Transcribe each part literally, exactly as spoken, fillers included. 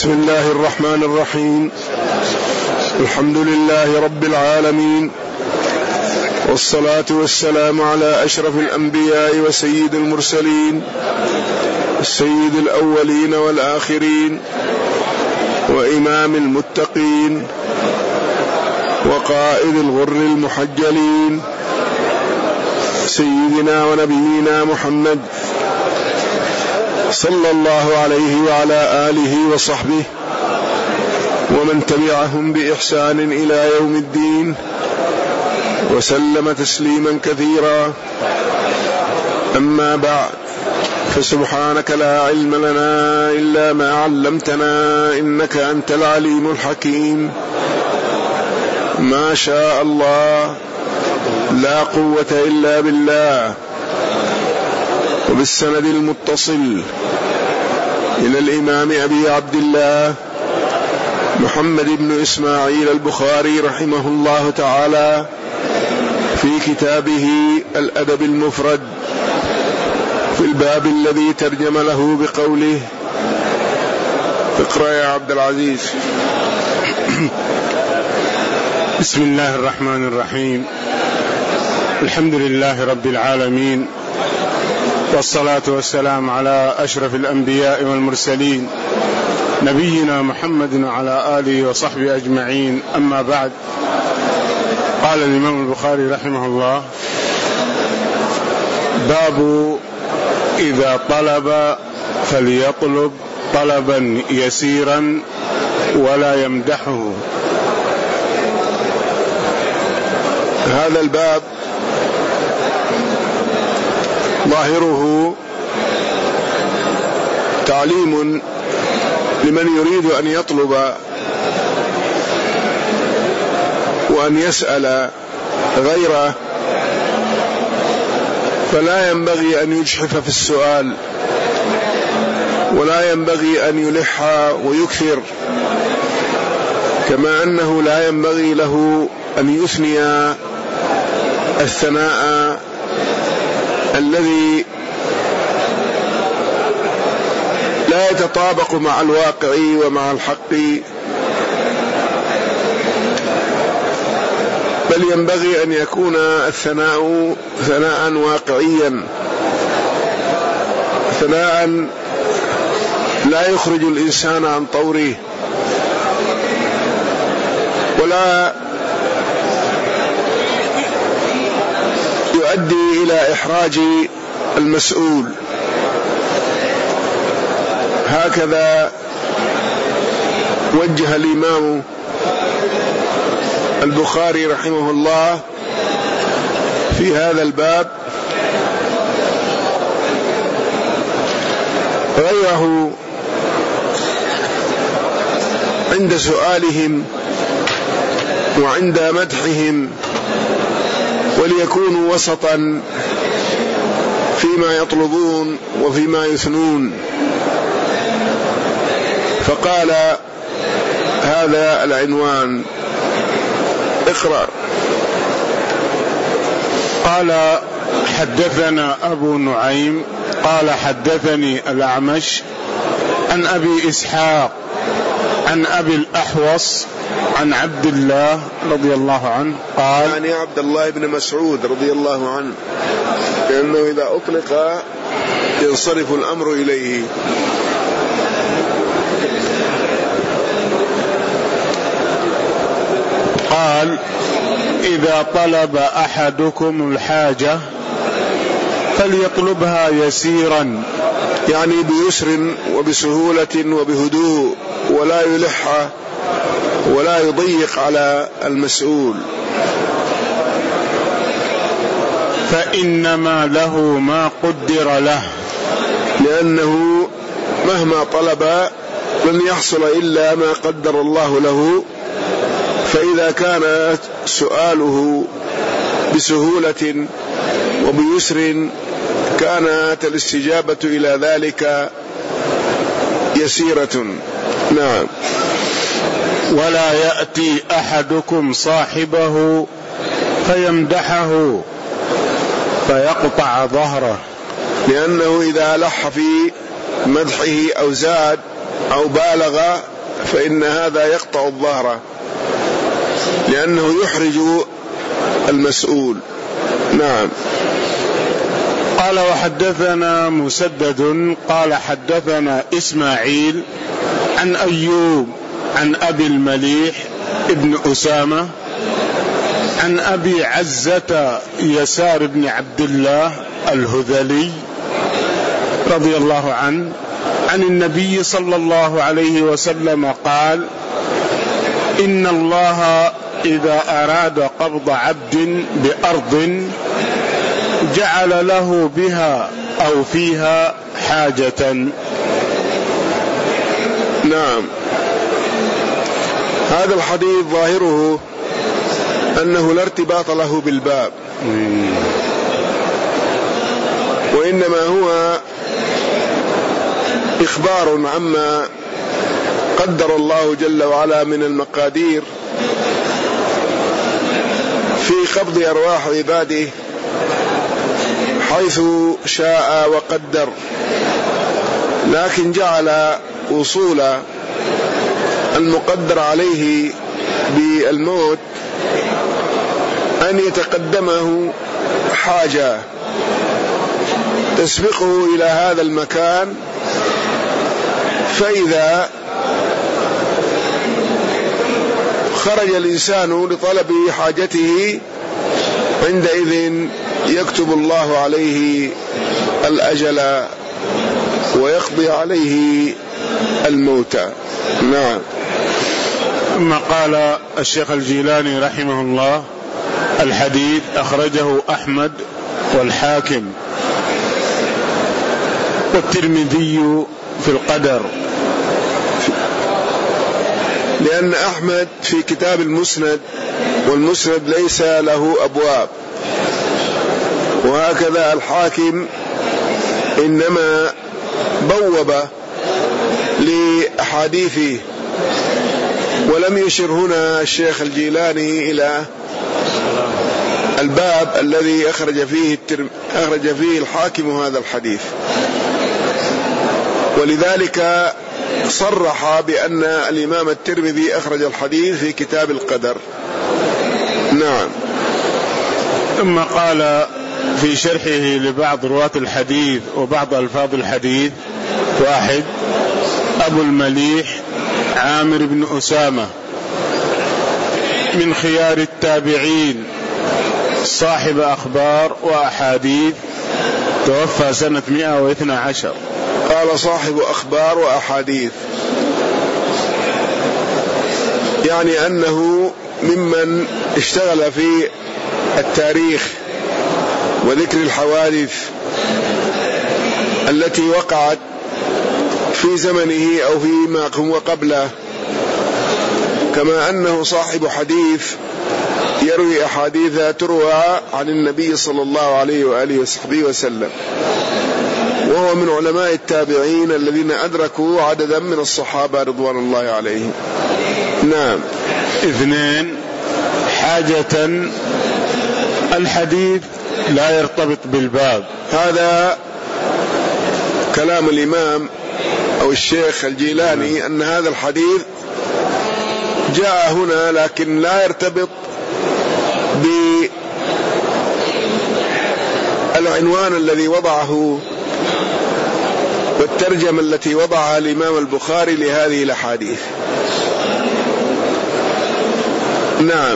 بسم الله الرحمن الرحيم. الحمد لله رب العالمين، والصلاة والسلام على أشرف الأنبياء وسيد المرسلين، السيد الأولين والآخرين، وإمام المتقين، وقائد الغر المحجلين، سيدنا ونبينا محمد صلى الله عليه وعلى آله وصحبه ومن تبعهم بإحسان إلى يوم الدين، وسلم تسليما كثيرا. أما بعد، فسبحانك لا علم لنا إلا ما علمتنا إنك أنت العليم الحكيم. ما شاء الله، لا قوة إلا بالله. وبالسند المتصل إلى الإمام أبي عبد الله محمد بن إسماعيل البخاري رحمه الله تعالى في كتابه الأدب المفرد، في الباب الذي ترجم له بقوله: اقرأ يا عبد العزيز. بسم الله الرحمن الرحيم. الحمد لله رب العالمين، والصلاة والسلام على أشرف الأنبياء والمرسلين، نبينا محمد وعلى آله وصحبه أجمعين. أما بعد، قال الإمام البخاري رحمه الله: باب إذا طلب فليطلب طلبا يسيرا ولا يمدحه. هذا الباب ظاهره تعليم لمن يريد أن يطلب وأن يسأل غيره، فلا ينبغي أن يجحف في السؤال، ولا ينبغي أن يلح ويكثر، كما أنه لا ينبغي له أن يثني الثناء الذي لا يتطابق مع الواقع ومع الحق، بل ينبغي أن يكون الثناء ثناء واقعيا، ثناء لا يخرج الإنسان عن طوره، ولا يؤدي إلى إحراج المسؤول. هكذا وجه الإمام البخاري رحمه الله في هذا الباب. غيره عند سؤالهم وعند مدحهم، وليكونوا وسطا فيما يطلبون وفيما يثنون. فقال هذا العنوان: اقرأ. قال: حدثنا أبو نعيم قال حدثني الأعمش عن أبي إسحاق عن أبي الأحوص عن عبد الله رضي الله عنه قال، يعني عبد الله بن مسعود رضي الله عنه، لأنه إذا أطلق ينصرف الأمر إليه. قال: إذا طلب أحدكم الحاجة فليطلبها يسيرا، يعني بيسر وبسهولة وبهدوء، ولا يلح ولا يضيق على المسؤول، فإنما له ما قدر له، لأنه مهما طلب لن يحصل إلا ما قدر الله له. فإذا كان سؤاله بسهولة وبيسر كانت الاستجابة إلى ذلك يسيرة. نعم. ولا يأتي أحدكم صاحبه فيمدحه فيقطع ظهره، لأنه إذا لح في مدحه أو زاد أو بالغ فإن هذا يقطع الظهر، لأنه يحرج المسؤول. نعم. قال وحدثنا مسدد قال حدثنا إسماعيل عن أيوب عن أبي المليح ابن أسامة عن أبي عزة يسار بن عبد الله الهذلي رضي الله عنه عن النبي صلى الله عليه وسلم قال: إن الله إذا أراد قبض عبد بأرض جعل له بها أو فيها حاجة. نعم. هذا الحديث ظاهره أنه لا ارتباط له بالباب، وإنما هو إخبار عما قدر الله جل وعلا من المقادير في قبض أرواح عباده حيث شاء وقدر، لكن جعل وصول المقدر عليه بالموت أن يتقدمه حاجة تسبقه إلى هذا المكان، فإذا خرج الإنسان لطلب حاجته عندئذ يكتب الله عليه الأجل ويقضي عليه الموت. نعم. ثم قال الشيخ الجيلاني رحمه الله: الحديث أخرجه أحمد والحاكم والترمذي في القدر، لأن أحمد في كتاب المسند، والمسند ليس له أبواب، وهكذا الحاكم إنما بوب لأحاديثه، ولم يشر هنا الشيخ الجيلاني إلى الباب الذي أخرج فيه الترم أخرج فيه الحاكم هذا الحديث، ولذلك صرح بأن الإمام الترمذي أخرج الحديث في كتاب القدر. نعم. ثم قال في شرحه لبعض رواة الحديث وبعض ألفاظ الحديث: واحد، أبو المليح عامر بن أسامة من خيار التابعين، صاحب أخبار وأحاديث، توفى سنة مئة واثنى عشر. قال صاحب أخبار وأحاديث، يعني أنه ممن اشتغل في التاريخ وذكر الحوادث التي وقعت في زمنه أو فيما هو قبله، كما أنه صاحب حديث يروي أحاديث تروى عن النبي صلى الله عليه وآله وصحبه وسلم، وهو من علماء التابعين الذين أدركوا عددا من الصحابة رضوان الله عليهم. نعم. اثنين، حاجة الحديث لا يرتبط بالباب. هذا كلام الإمام أو الشيخ الجيلاني أن هذا الحديث جاء هنا لكن لا يرتبط بالعنوان الذي وضعه والترجمة التي وضعها الإمام البخاري لهذه الأحاديث. نعم.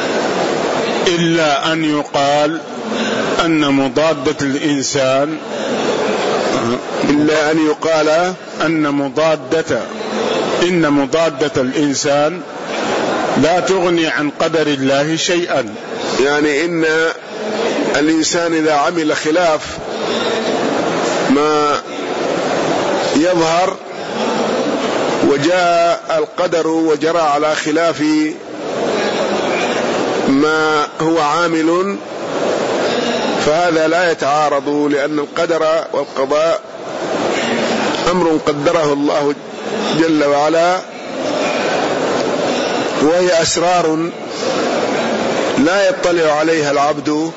إلا أن يقال أن مضادة الإنسان إلا أن يقال أن مضادة إن مضادة الإنسان لا تغني عن قدر الله شيئا، يعني إن الإنسان إذا عمل خلاف ما يظهر وجاء القدر وجرى على خلاف ما هو عامل، فهذا لا يتعارض، لأن القدر والقضاء أمر قدره الله جل وعلا، وهي أسرار لا يطلع عليها العبد،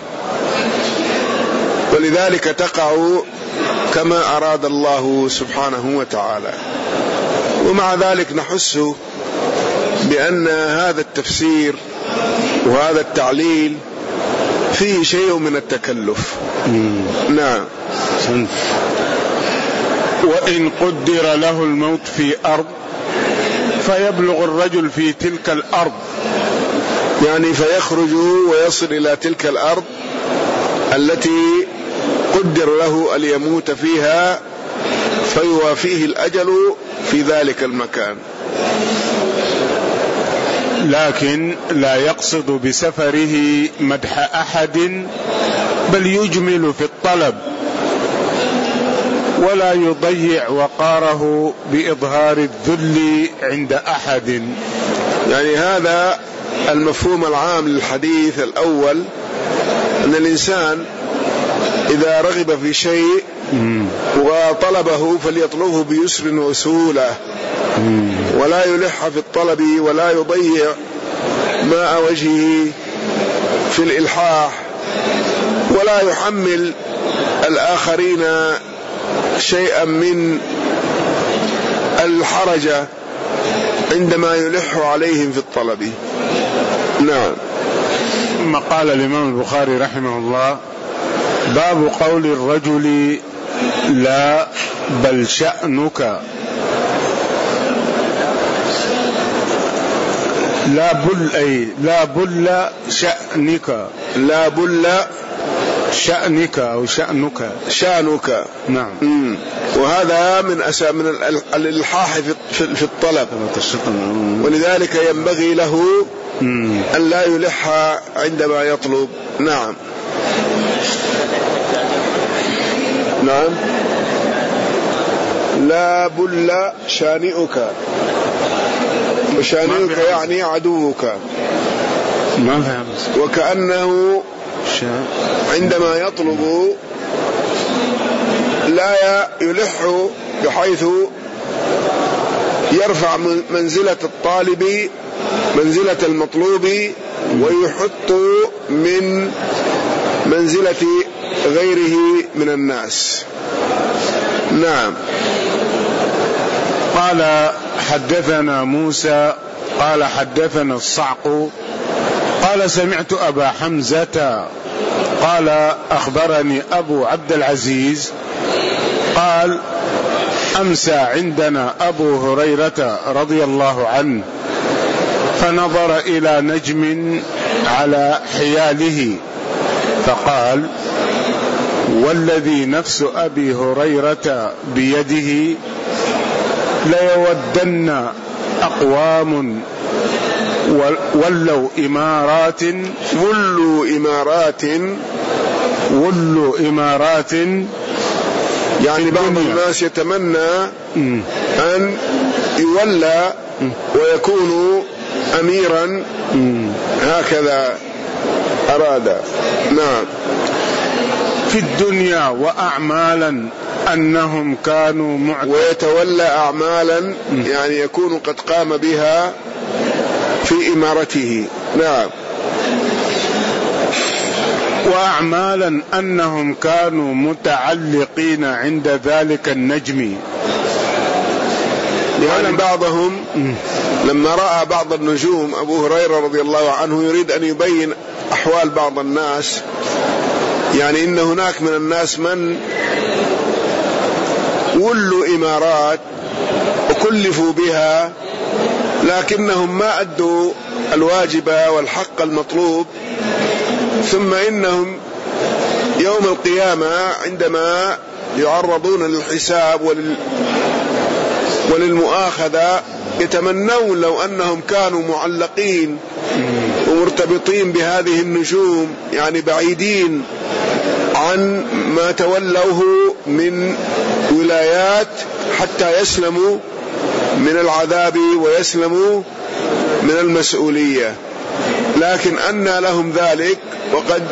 ولذلك تقع كما أراد الله سبحانه وتعالى. ومع ذلك نحس بأن هذا التفسير وهذا التعليل فيه شيء من التكلف. نعم. وإن قدر له الموت في أرض فيبلغ الرجل في تلك الأرض، يعني فيخرج ويصل إلى تلك الأرض التي قدر له أن يموت فيها فيوافيه الأجل في ذلك المكان، لكن لا يقصد بسفره مدح أحد، بل يجمل في الطلب ولا يضيع وقاره بإظهار الذل عند أحد. يعني هذا المفهوم العام للحديث الأول، أن الإنسان إذا رغب في شيء وطلبه فليطلبه بيسر وسهولة، ولا يلح في الطلب ولا يضيع ماء وجهه في الإلحاح، ولا يحمل الآخرين شيئا من الحرج عندما يلح عليهم في الطلب. نعم. ثم قال الإمام البخاري رحمه الله: باب قول الرجل لا بل شأنك. لا بل أي لا بل شأنك، لا بل شأنك أو شأنك شأنك. نعم. مم. وهذا من أسا من الإلحاح في الطلب، ولذلك ينبغي له أن لا يلح عندما يطلب. نعم. نعم. لا بل شانئك، وشانئك يعني عدوك، ما فهمت. وكأنه عندما يطلب لا يلح بحيث يرفع منزلة الطالب منزلة المطلوب ويحط من منزلة غيره من الناس. نعم. قال حدثنا موسى قال حدثنا الصعق قال سمعت أبا حمزة قال أخبرني أبو عبد العزيز قال أمسى عندنا أبو هريرة رضي الله عنه فنظر إلى نجم على حياله فقال: والذي نفس أبي هريرة بيده ليودن أقوام ولوا إمارات ولوا إمارات ولوا إمارات يعني بعض الناس يتمنى أن يولى ويكون أميرا، هكذا أراد. نعم. في الدنيا وأعمالا أنهم كانوا معتقدين، ويتولى أعمالا يعني يكون قد قام بها في إمارته. نعم. وأعمالا أنهم كانوا متعلقين عند ذلك النجم. لأن بعضهم لما رأى بعض النجوم، أبو هريرة رضي الله عنه يريد أن يبين أحوال بعض الناس، يعني إن هناك من الناس من ولوا إمارات وكلفوا بها لكنهم ما أدوا الواجب والحق المطلوب، ثم إنهم يوم القيامة عندما يعرضون للحساب ولل وللمؤاخذة يتمنون لو أنهم كانوا معلقين ومرتبطين بهذه النجوم، يعني بعيدين عن ما تولوه من ولايات حتى يسلموا من العذاب ويسلموا من المسؤولية. لكن أنى لهم ذلك وقد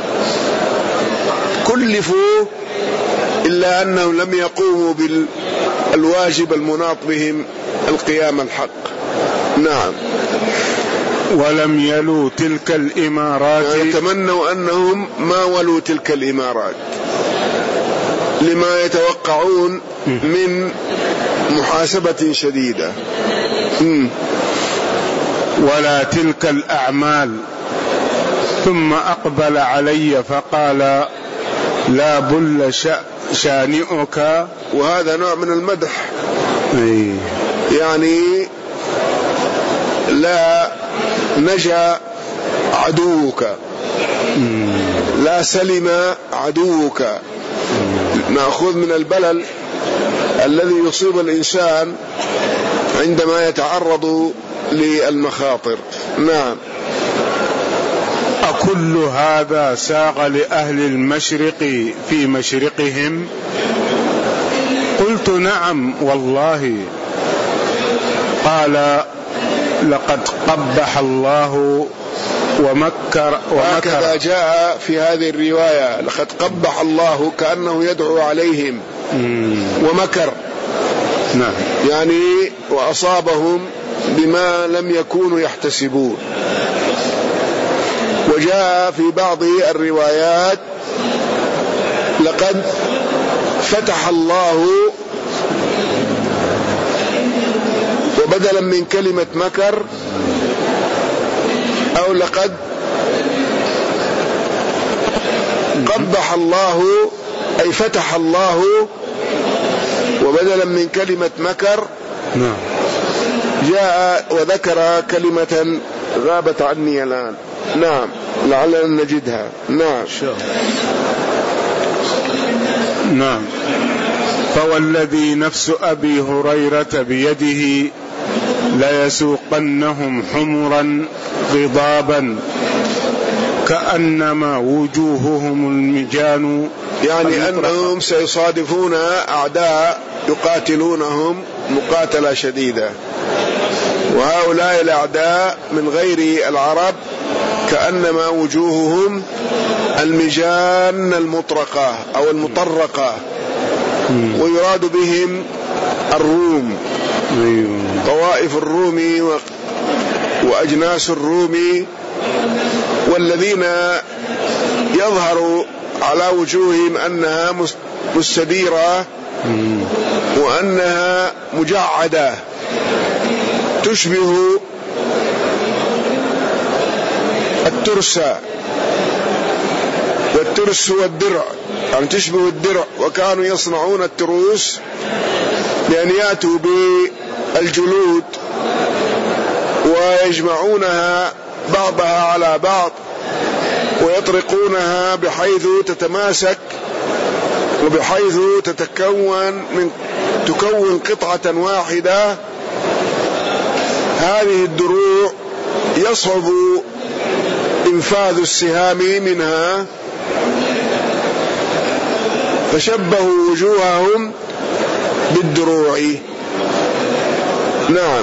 كلفوا، إلا أنهم لم يقوموا بالواجب المناط بهم القيام الحق. نعم. ولم يلوا تلك الإمارات، يعني يتمنوا أنهم ما ولوا تلك الإمارات لما يتوقعون من محاسبة شديدة. م. ولا تلك الأعمال. ثم أقبل علي فقال لا بل شانئك. وهذا نوع من المدح. أي. يعني لا نجا عدوك، لا سلم عدوك. نأخذ من البلل الذي يصيب الإنسان عندما يتعرض للمخاطر. نعم. أكل هذا ساغ لأهل المشرق في مشرقهم؟ قلت نعم والله. قال لقد قبح الله ومكر. وهكذا جاء في هذه الرواية لقد قبح الله، كأنه يدعو عليهم. مم. ومكر. نعم. يعني وأصابهم بما لم يكونوا يحتسبون. وجاء في بعض الروايات لقد فتح الله، وبدلا من كلمة مكر أو لقد قبح الله أي فتح الله، وبدلا من كلمة مكر جاء وذكر كلمة غابت عني الآن. نعم، لعلنا نجدها. نعم. نعم. فوالذي نفس أبي هريرة بيده ليسوقنهم حمرا غضابا كأنما وجوههم المجان. يعني أنهم سيصادفون أعداء يقاتلونهم مقاتلة شديدة، وهؤلاء الأعداء من غير العرب كأنما وجوههم المجان المطرقة أو المطرقة، ويراد بهم الروم، طوائف الروم وأجناس الروم، والذين يظهر على وجوههم أنها مستديرة وأنها مجعدة تشبه الترس، والترس هو الدرع، يعني تشبه الدرع. وكانوا يصنعون التروس بأن يأتوا بالجلود ويجمعونها بعضها على بعض ويطرقونها بحيث تتماسك وبحيث تتكون من تكون قطعة واحدة. هذه الدروع يصعب إنفاذ السهام منها، فشبهوا وجوههم بالدروع. نعم.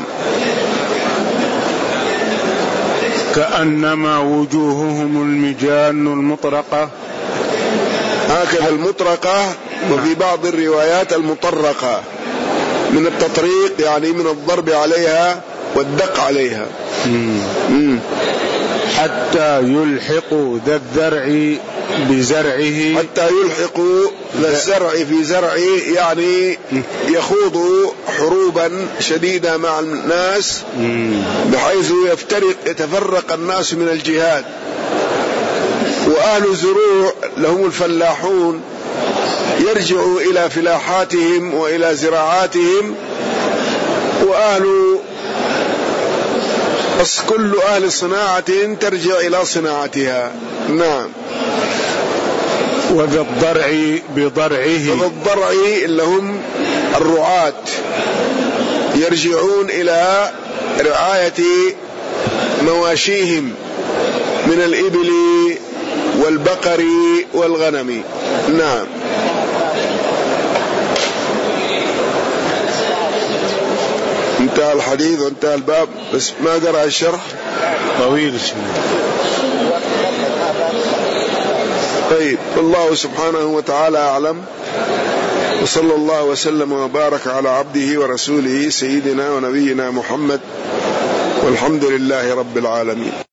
كأنما وجوههم المجان المطرقة. هكذا المطرقة، وفي بعض الروايات المطرقة من التطريق، يعني من الضرب عليها والدق عليها. مم. مم. حتى يلحقوا ذا الذرع بزرعه. حتى يلحقوا ذا الزرع في زرعه، يعني يخوضوا حروبا شديدة مع الناس بحيث يفترق يتفرق الناس من الجهاد. وأهل الزروع لهم الفلاحون يرجعوا إلى فلاحاتهم وإلى زراعاتهم، وأهل كل أهل صناعة ترجع إلى صناعتها. نعم. وذا الضرع بضرعه. وذا الضرع اللي هم الرعاة يرجعون إلى رعاية مواشيهم من الإبل والبقر والغنم. نعم. انتهى الحديث وانتهى الباب، بس ما قرأ الشرح طويل. طيب، الله سبحانه وتعالى أعلم، وصلى الله وسلم وبارك على عبده ورسوله سيدنا ونبينا محمد، والحمد لله رب العالمين.